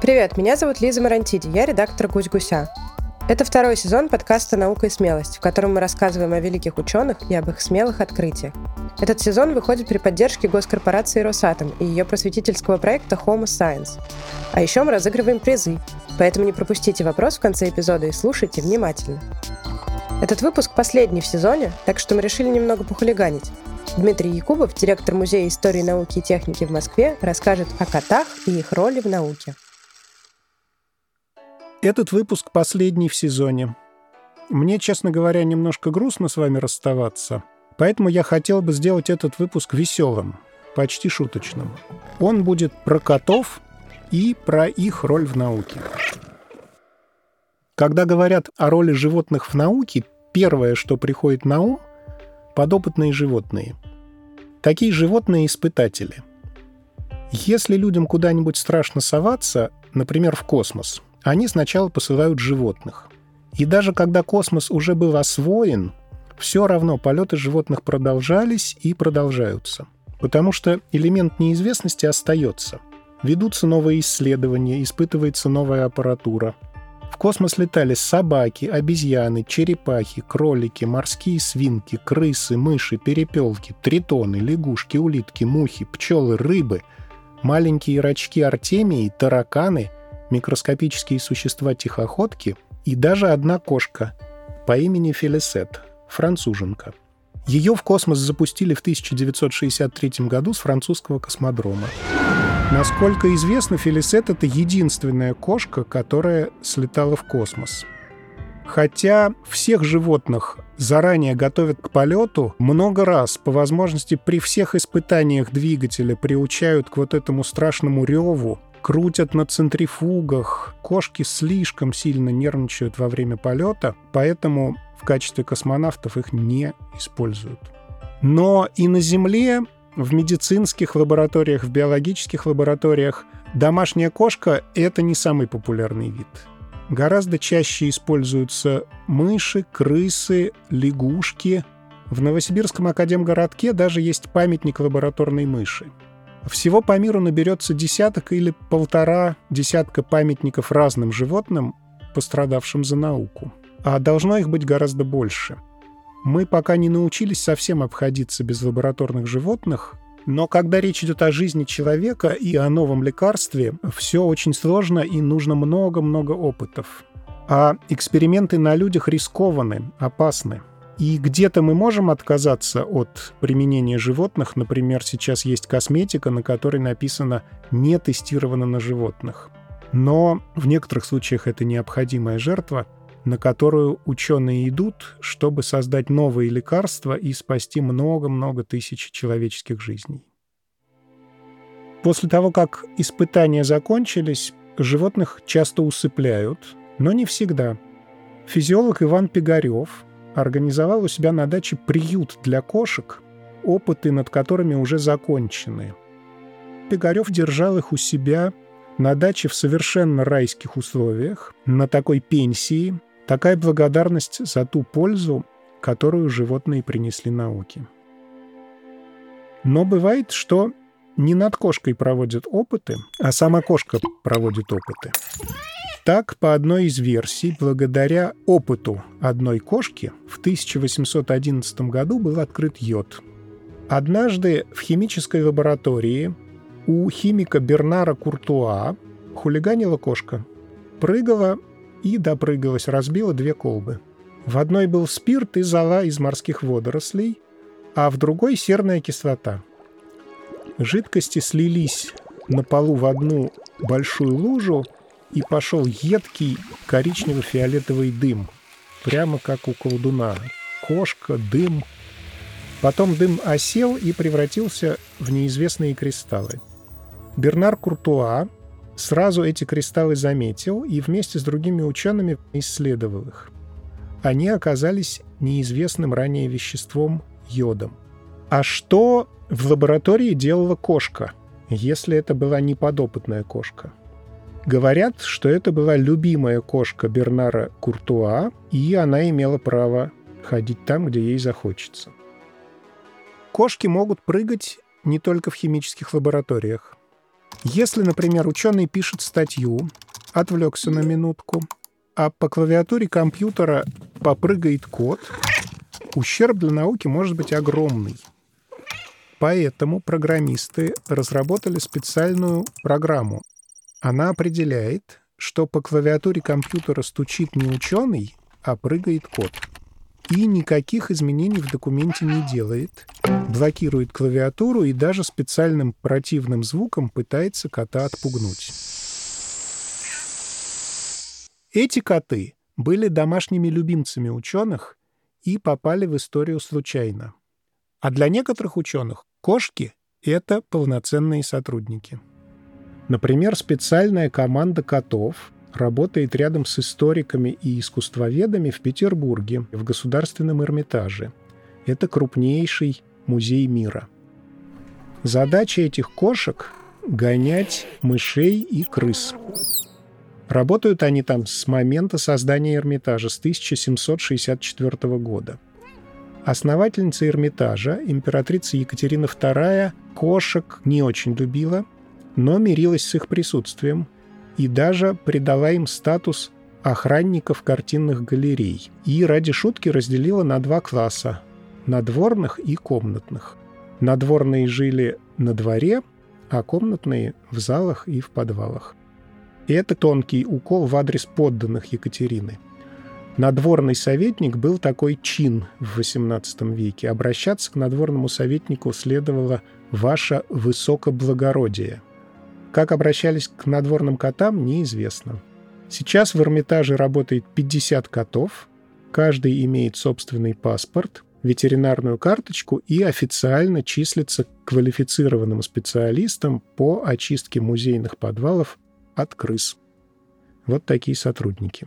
Привет, меня зовут Лиза Марантиди, я редактор «Гусь-гуся». Это второй сезон подкаста «Наука и смелость», в котором мы рассказываем о великих ученых и об их смелых открытиях. Этот сезон выходит при поддержке госкорпорации «Росатом» и ее просветительского проекта Homo Science. А еще мы разыгрываем призы, поэтому не пропустите вопрос в конце эпизода и слушайте внимательно. Этот выпуск последний в сезоне, так что мы решили немного похулиганить. Дмитрий Якубов, директор Музея истории, науки и техники в Москве, расскажет о котах и их роли в науке. Этот выпуск последний в сезоне. Мне, честно говоря, немножко грустно с вами расставаться, поэтому я хотел бы сделать этот выпуск веселым, почти шуточным. Он будет про котов и про их роль в науке. Когда говорят о роли животных в науке, первое, что приходит на ум — подопытные животные. Такие животные-испытатели. Если людям куда-нибудь страшно соваться, например, в космос, они сначала посылают животных. И даже когда космос уже был освоен, все равно полеты животных продолжались и продолжаются. Потому что элемент неизвестности остается. Ведутся новые исследования, испытывается новая аппаратура. В космос летали собаки, обезьяны, черепахи, кролики, морские свинки, крысы, мыши, перепелки, тритоны, лягушки, улитки, мухи, пчелы, рыбы, маленькие рачки Артемии, тараканы, микроскопические существа-тихоходки и даже одна кошка по имени Фелисет, француженка. Ее в космос запустили в 1963 году с французского космодрома. Насколько известно, Фелисет — это единственная кошка, которая слетала в космос. Хотя всех животных заранее готовят к полету, много раз, по возможности при всех испытаниях двигателя, приучают к вот этому страшному реву, крутят на центрифугах. Кошки слишком сильно нервничают во время полета, поэтому в качестве космонавтов их не используют. Но и на Земле, в медицинских лабораториях, в биологических лабораториях домашняя кошка — это не самый популярный вид. Гораздо чаще используются мыши, крысы, лягушки. В Новосибирском академгородке даже есть памятник лабораторной мыши. Всего по миру наберется десяток или полтора десятка памятников разным животным, пострадавшим за науку. А должно их быть гораздо больше. Мы пока не научились совсем обходиться без лабораторных животных, но когда речь идет о жизни человека и о новом лекарстве, все очень сложно и нужно много-много опытов. А эксперименты на людях рискованы, опасны. И где-то мы можем отказаться от применения животных. Например, сейчас есть косметика, на которой написано «не тестировано на животных». Но в некоторых случаях это необходимая жертва, на которую ученые идут, чтобы создать новые лекарства и спасти много-много тысяч человеческих жизней. После того, как испытания закончились, животных часто усыпляют, но не всегда. Физиолог Иван Пигарев организовал у себя на даче приют для кошек, опыты над которыми уже закончены. Пигарев держал их у себя на даче в совершенно райских условиях, на такой пенсии. Такая благодарность за ту пользу, которую животные принесли науке. Но бывает, что не над кошкой проводят опыты, а сама кошка проводит опыты. Так, по одной из версий, благодаря опыту одной кошки в 1811 году был открыт йод. Однажды в химической лаборатории у химика Бернара Куртуа хулиганила кошка. Прыгала и допрыгалась, разбила 2 колбы. В одной был спирт и зола из морских водорослей, а в другой — серная кислота. Жидкости слились на полу в одну большую лужу, и пошел едкий коричнево-фиолетовый дым, прямо как у колдуна. Кошка, дым. Потом дым осел и превратился в неизвестные кристаллы. Бернар Куртуа сразу эти кристаллы заметил и вместе с другими учеными исследовал их. Они оказались неизвестным ранее веществом — йодом. А что в лаборатории делала кошка, если это была не подопытная кошка? Говорят, что это была любимая кошка Бернара Куртуа, и она имела право ходить там, где ей захочется. Кошки могут прыгать не только в химических лабораториях. Если, например, ученый пишет статью, отвлекся на минутку, а по клавиатуре компьютера попрыгает код, ущерб для науки может быть огромный. Поэтому программисты разработали специальную программу. Она определяет, что по клавиатуре компьютера стучит не ученый, а прыгает код. И никаких изменений в документе не делает, блокирует клавиатуру и даже специальным противным звуком пытается кота отпугнуть. Эти коты были домашними любимцами ученых и попали в историю случайно. А для некоторых ученых кошки — это полноценные сотрудники. Например, специальная команда котов работает рядом с историками и искусствоведами в Петербурге, в Государственном Эрмитаже. Это крупнейший музей мира. Задача этих кошек — гонять мышей и крыс. Работают они там с момента создания Эрмитажа, с 1764 года. Основательница Эрмитажа, императрица Екатерина II, кошек не очень любила, но мирилась с их присутствием и даже придала им статус охранников картинных галерей. И ради шутки разделила на два класса – надворных и комнатных. Надворные жили на дворе, а комнатные – в залах и в подвалах. И это тонкий укол в адрес подданных Екатерины. Надворный советник был такой чин в XVIII веке. Обращаться к надворному советнику следовало «Ваше высокоблагородие». Как обращались к надворным котам, неизвестно. Сейчас в Эрмитаже работает 50 котов. Каждый имеет собственный паспорт, ветеринарную карточку и официально числится квалифицированным специалистом по очистке музейных подвалов от крыс. Вот такие сотрудники.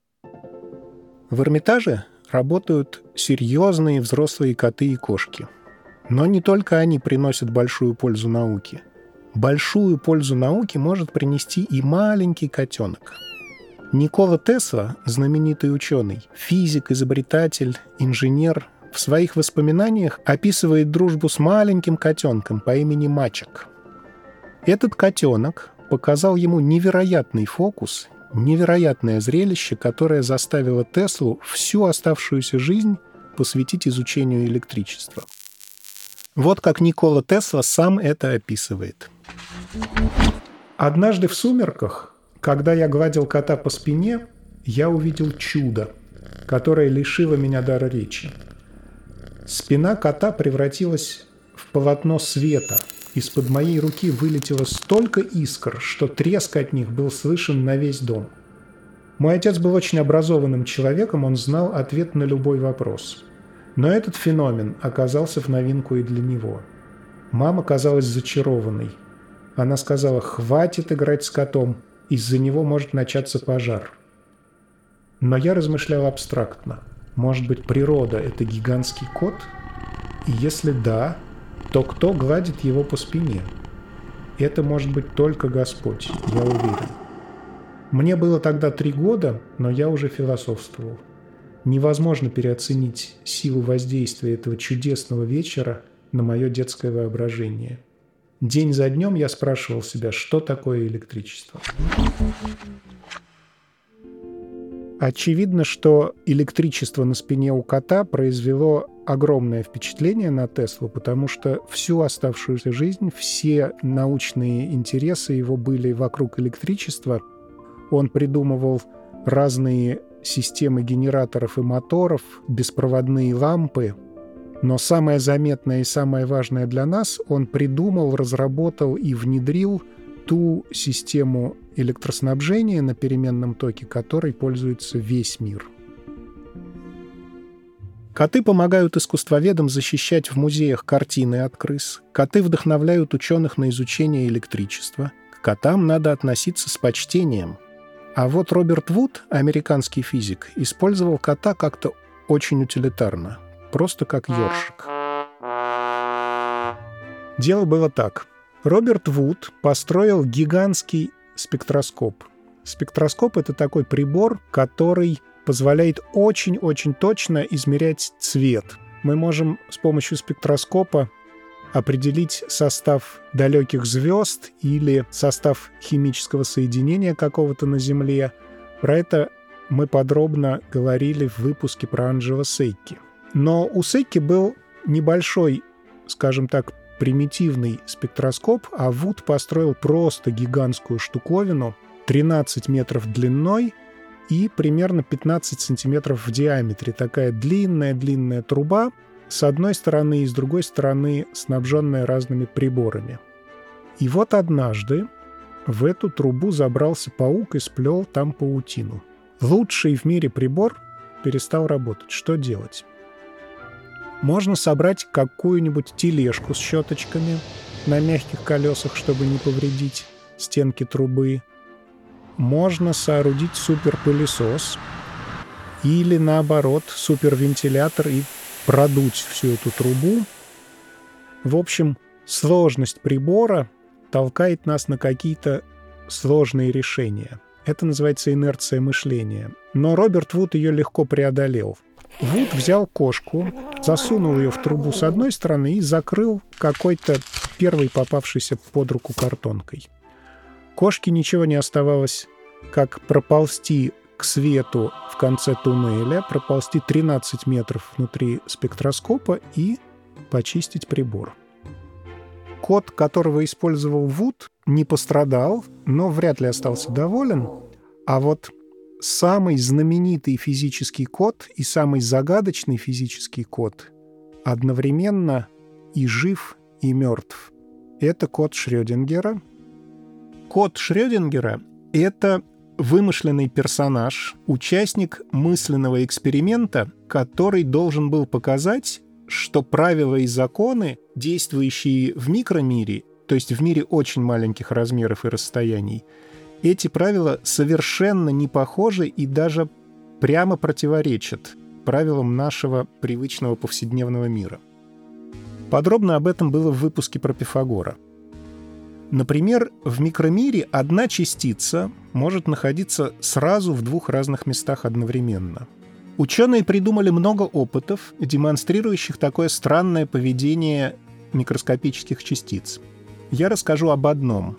В Эрмитаже работают серьезные взрослые коты и кошки. Но не только они приносят большую пользу науке. Большую пользу науке может принести и маленький котенок. Никола Тесла, знаменитый ученый, физик, изобретатель, инженер, в своих воспоминаниях описывает дружбу с маленьким котенком по имени Мачек. Этот котенок показал ему невероятный фокус, невероятное зрелище, которое заставило Теслу всю оставшуюся жизнь посвятить изучению электричества. Вот как Никола Тесла сам это описывает. «Однажды в сумерках, когда я гладил кота по спине, я увидел чудо, которое лишило меня дара речи. Спина кота превратилась в полотно света. Из-под моей руки вылетело столько искр, что треск от них был слышен на весь дом. Мой отец был очень образованным человеком, он знал ответ на любой вопрос. Но этот феномен оказался в новинку и для него. Мама казалась зачарованной. Она сказала: «Хватит играть с котом, из-за него может начаться пожар». Но я размышлял абстрактно. Может быть, природа – это гигантский кот? И если да, то кто гладит его по спине? Это может быть только Господь, я уверен. Мне было тогда 3 года, но я уже философствовал. Невозможно переоценить силу воздействия этого чудесного вечера на мое детское воображение. День за днем я спрашивал себя, что такое электричество. Очевидно, что электричество на спине у кота произвело огромное впечатление на Теслу, потому что всю оставшуюся жизнь все научные интересы его были вокруг электричества. Он придумывал разные системы генераторов и моторов, беспроводные лампы. Но самое заметное и самое важное для нас, он придумал, разработал и внедрил ту систему электроснабжения на переменном токе, которой пользуется весь мир. Коты помогают искусствоведам защищать в музеях картины от крыс. Коты вдохновляют ученых на изучение электричества. К котам надо относиться с почтением. А вот Роберт Вуд, американский физик, использовал кота как-то очень утилитарно. Просто как ёршик. Дело было так. Роберт Вуд построил гигантский спектроскоп. Спектроскоп — это такой прибор, который позволяет очень-очень точно измерять цвет. Мы можем с помощью спектроскопа определить состав далеких звезд или состав химического соединения какого-то на Земле. Про это мы подробно говорили в выпуске про Анджело Секки. Но у Секки был небольшой, скажем так, примитивный спектроскоп, а Вуд построил просто гигантскую штуковину 13 метров длиной и примерно 15 сантиметров в диаметре. Такая длинная труба, с одной стороны и с другой стороны снабженная разными приборами. И вот однажды в эту трубу забрался паук и сплел там паутину. Лучший в мире прибор перестал работать. Что делать? Можно собрать какую-нибудь тележку с щеточками на мягких колесах, чтобы не повредить стенки трубы. Можно соорудить суперпылесос или, наоборот, супервентилятор и продуть всю эту трубу. В общем, сложность прибора толкает нас на какие-то сложные решения. Это называется инерция мышления. Но Роберт Вуд ее легко преодолел. Вуд взял кошку, засунул ее в трубу с одной стороны и закрыл какой-то первой попавшейся под руку картонкой. Кошке ничего не оставалось, как проползти к свету в конце туннеля, проползти 13 метров внутри спектроскопа и почистить прибор. Кот, которого использовал Вуд, не пострадал, но вряд ли остался доволен. А вот самый знаменитый физический код и самый загадочный физический код одновременно и жив, и мертв. Это код Шрёдингера. Код Шрёдингера — это вымышленный персонаж, участник мысленного эксперимента, который должен был показать, что правила и законы, действующие в микромире, то есть в мире очень маленьких размеров и расстояний, эти правила совершенно не похожи и даже прямо противоречат правилам нашего привычного повседневного мира. Подробно об этом было в выпуске про Пифагора. Например, в микромире одна частица может находиться сразу в двух разных местах одновременно. Ученые придумали много опытов, демонстрирующих такое странное поведение микроскопических частиц. Я расскажу об одном.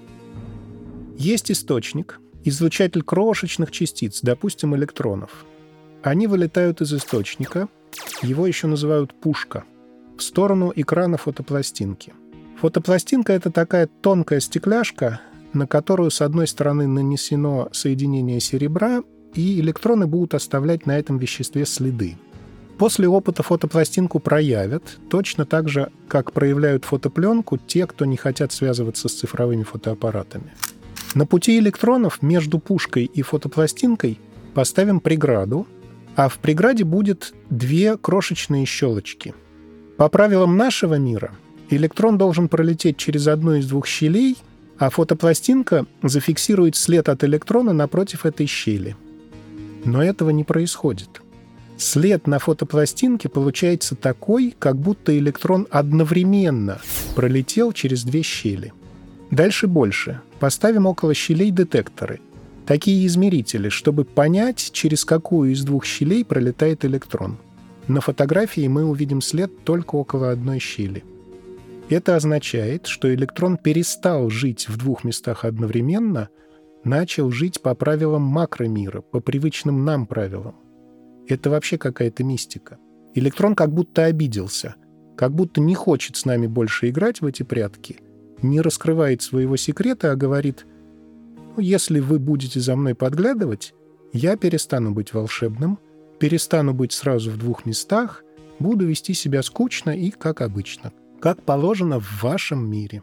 Есть источник, излучатель крошечных частиц, допустим, электронов. Они вылетают из источника, его еще называют пушка, в сторону экрана фотопластинки. Фотопластинка — это такая тонкая стекляшка, на которую с одной стороны нанесено соединение серебра, и электроны будут оставлять на этом веществе следы. После опыта фотопластинку проявят, точно так же, как проявляют фотопленку те, кто не хотят связываться с цифровыми фотоаппаратами. На пути электронов между пушкой и фотопластинкой поставим преграду, а в преграде будет две крошечные щелочки. По правилам нашего мира электрон должен пролететь через одну из двух щелей, а фотопластинка зафиксирует след от электрона напротив этой щели. Но этого не происходит. След на фотопластинке получается такой, как будто электрон одновременно пролетел через две щели. Дальше больше. Поставим около щелей детекторы. Такие измерители, чтобы понять, через какую из двух щелей пролетает электрон. На фотографии мы увидим след только около одной щели. Это означает, что электрон перестал жить в двух местах одновременно, начал жить по правилам макромира, по привычным нам правилам. Это вообще какая-то мистика. Электрон как будто обиделся, как будто не хочет с нами больше играть в эти прятки, не раскрывает своего секрета, а говорит: если вы будете за мной подглядывать, я перестану быть волшебным, перестану быть сразу в двух местах, буду вести себя скучно и как обычно, как положено в вашем мире.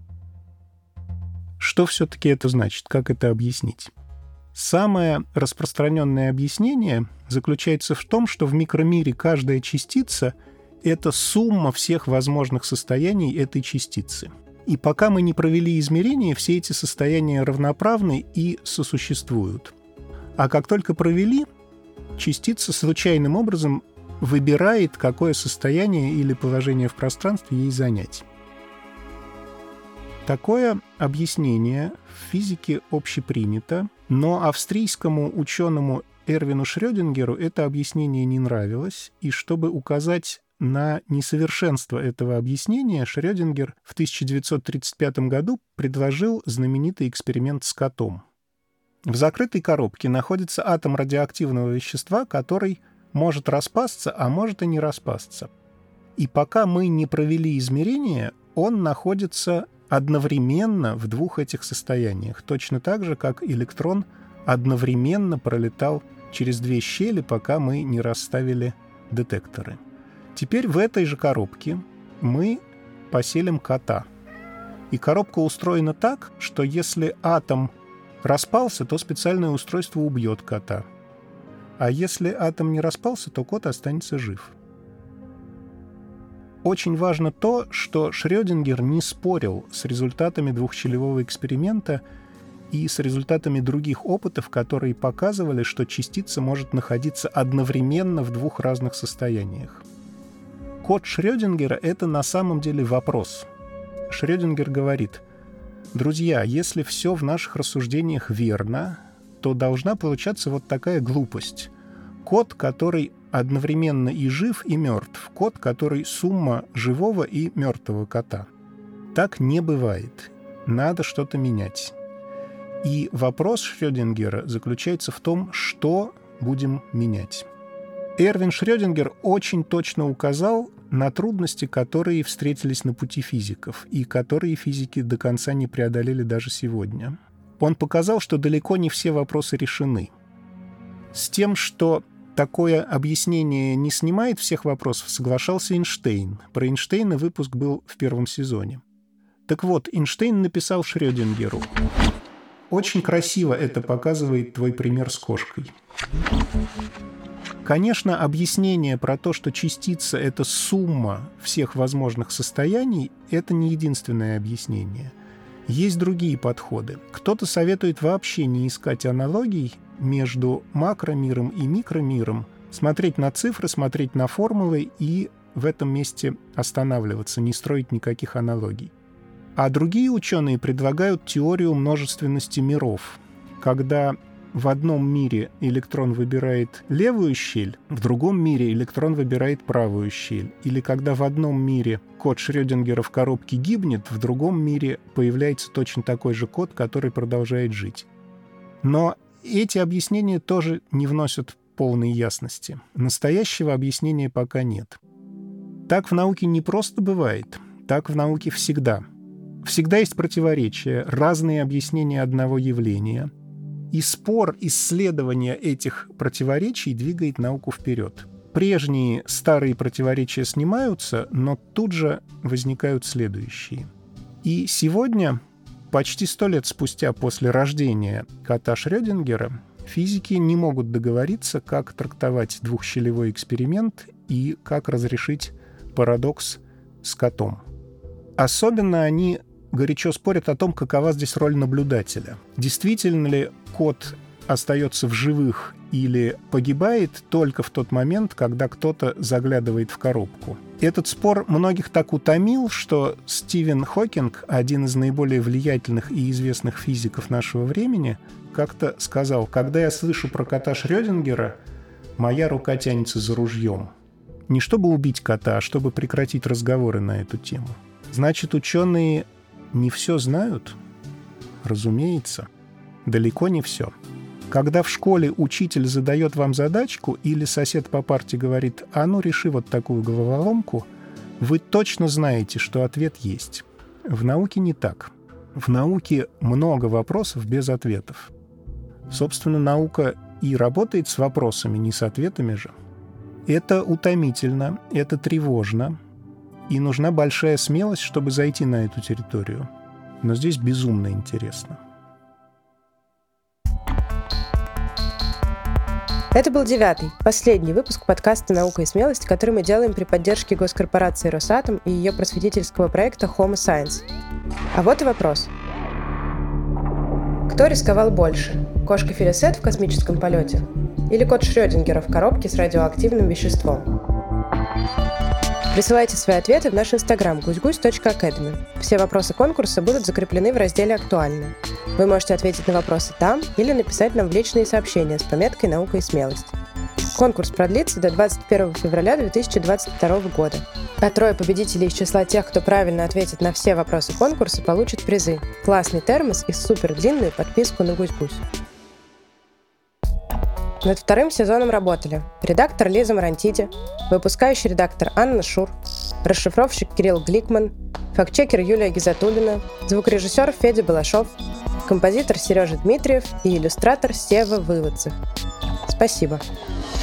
Что все-таки это значит? Как это объяснить? Самое распространенное объяснение заключается в том, что в микромире каждая частица — это сумма всех возможных состояний этой частицы. И пока мы не провели измерения, все эти состояния равноправны и сосуществуют. А как только провели, частица случайным образом выбирает, какое состояние или положение в пространстве ей занять. Такое объяснение в физике общепринято, но австрийскому ученому Эрвину Шрёдингеру это объяснение не нравилось, и чтобы указать на несовершенство этого объяснения Шрёдингер в 1935 году предложил знаменитый эксперимент с котом. В закрытой коробке находится атом радиоактивного вещества, который может распасться, а может и не распасться. И пока мы не провели измерения, он находится одновременно в двух этих состояниях, точно так же, как электрон одновременно пролетал через две щели, пока мы не расставили детекторы. Теперь в этой же коробке мы поселим кота. И коробка устроена так, что если атом распался, то специальное устройство убьет кота. А если атом не распался, то кот останется жив. Очень важно то, что Шрёдингер не спорил с результатами двухщелевого эксперимента и с результатами других опытов, которые показывали, что частица может находиться одновременно в двух разных состояниях. Код Шрёдингера — это на самом деле вопрос. Шрёдингер говорит: друзья, если все в наших рассуждениях верно, то должна получаться вот такая глупость. Кот, который одновременно и жив, и мертв. Кот, который сумма живого и мертвого кота. Так не бывает. Надо что-то менять. И вопрос Шрёдингера заключается в том, что будем менять. Эрвин Шрёдингер очень точно указал на трудности, которые встретились на пути физиков, и которые физики до конца не преодолели даже сегодня. Он показал, что далеко не все вопросы решены. С тем, что такое объяснение не снимает всех вопросов, соглашался Эйнштейн. Про Эйнштейна выпуск был в первом сезоне. Так вот, Эйнштейн написал Шрёдингеру: «Очень красиво это показывает твой пример с кошкой». Конечно, объяснение про то, что частица — это сумма всех возможных состояний, это не единственное объяснение. Есть другие подходы. Кто-то советует вообще не искать аналогий между макромиром и микромиром, смотреть на цифры, смотреть на формулы и в этом месте останавливаться, не строить никаких аналогий. А другие ученые предлагают теорию множественности миров, когда в одном мире электрон выбирает левую щель, в другом мире электрон выбирает правую щель. Или когда в одном мире код Шрёдингера в коробке гибнет, в другом мире появляется точно такой же код, который продолжает жить. Но эти объяснения тоже не вносят полной ясности. Настоящего объяснения пока нет. Так в науке не просто бывает, так в науке всегда. Всегда есть противоречия, разные объяснения одного явления. И спор исследования этих противоречий двигает науку вперед. Прежние старые противоречия снимаются, но тут же возникают следующие. И сегодня, почти 100 лет спустя после рождения кота Шрёдингера, физики не могут договориться, как трактовать двухщелевой эксперимент и как разрешить парадокс с котом. Особенно они горячо спорят о том, какова здесь роль наблюдателя. Действительно ли кот остается в живых или погибает только в тот момент, когда кто-то заглядывает в коробку. Этот спор многих так утомил, что Стивен Хокинг, один из наиболее влиятельных и известных физиков нашего времени, как-то сказал: «Когда я слышу про кота Шрёдингера, моя рука тянется за ружьем». Не чтобы убить кота, а чтобы прекратить разговоры на эту тему. Значит, ученые не все знают? Разумеется, далеко не все. Когда в школе учитель задает вам задачку или сосед по парте говорит: «А ну, реши вот такую головоломку», вы точно знаете, что ответ есть. В науке не так. В науке много вопросов без ответов. Собственно, наука и работает с вопросами, не с ответами же. Это утомительно, это тревожно, и нужна большая смелость, чтобы зайти на эту территорию. Но здесь безумно интересно. Это был 9-й, последний выпуск подкаста «Наука и смелость», который мы делаем при поддержке госкорпорации «Росатом» и ее просветительского проекта Homo Science. А вот и вопрос. Кто рисковал больше? Кошка Филисет в космическом полете? Или кот Шрёдингера в коробке с радиоактивным веществом? Присылайте свои ответы в наш инстаграм гусь-гусь.academy. Все вопросы конкурса будут закреплены в разделе «Актуально». Вы можете ответить на вопросы там или написать нам в личные сообщения с пометкой «Наука и смелость». Конкурс продлится до 21 февраля 2022 года. А 3 победителей из числа тех, кто правильно ответит на все вопросы конкурса, получат призы. Классный термос и супер длинную подписку на «Гусь-Гусь». Над вторым сезоном работали редактор Лиза Марантиди, выпускающий редактор Анна Шур, расшифровщик Кирилл Гликман, фактчекер Юлия Гизатуллина, звукорежиссер Федя Балашов, композитор Сережа Дмитриев и иллюстратор Сева Выводцев. Спасибо.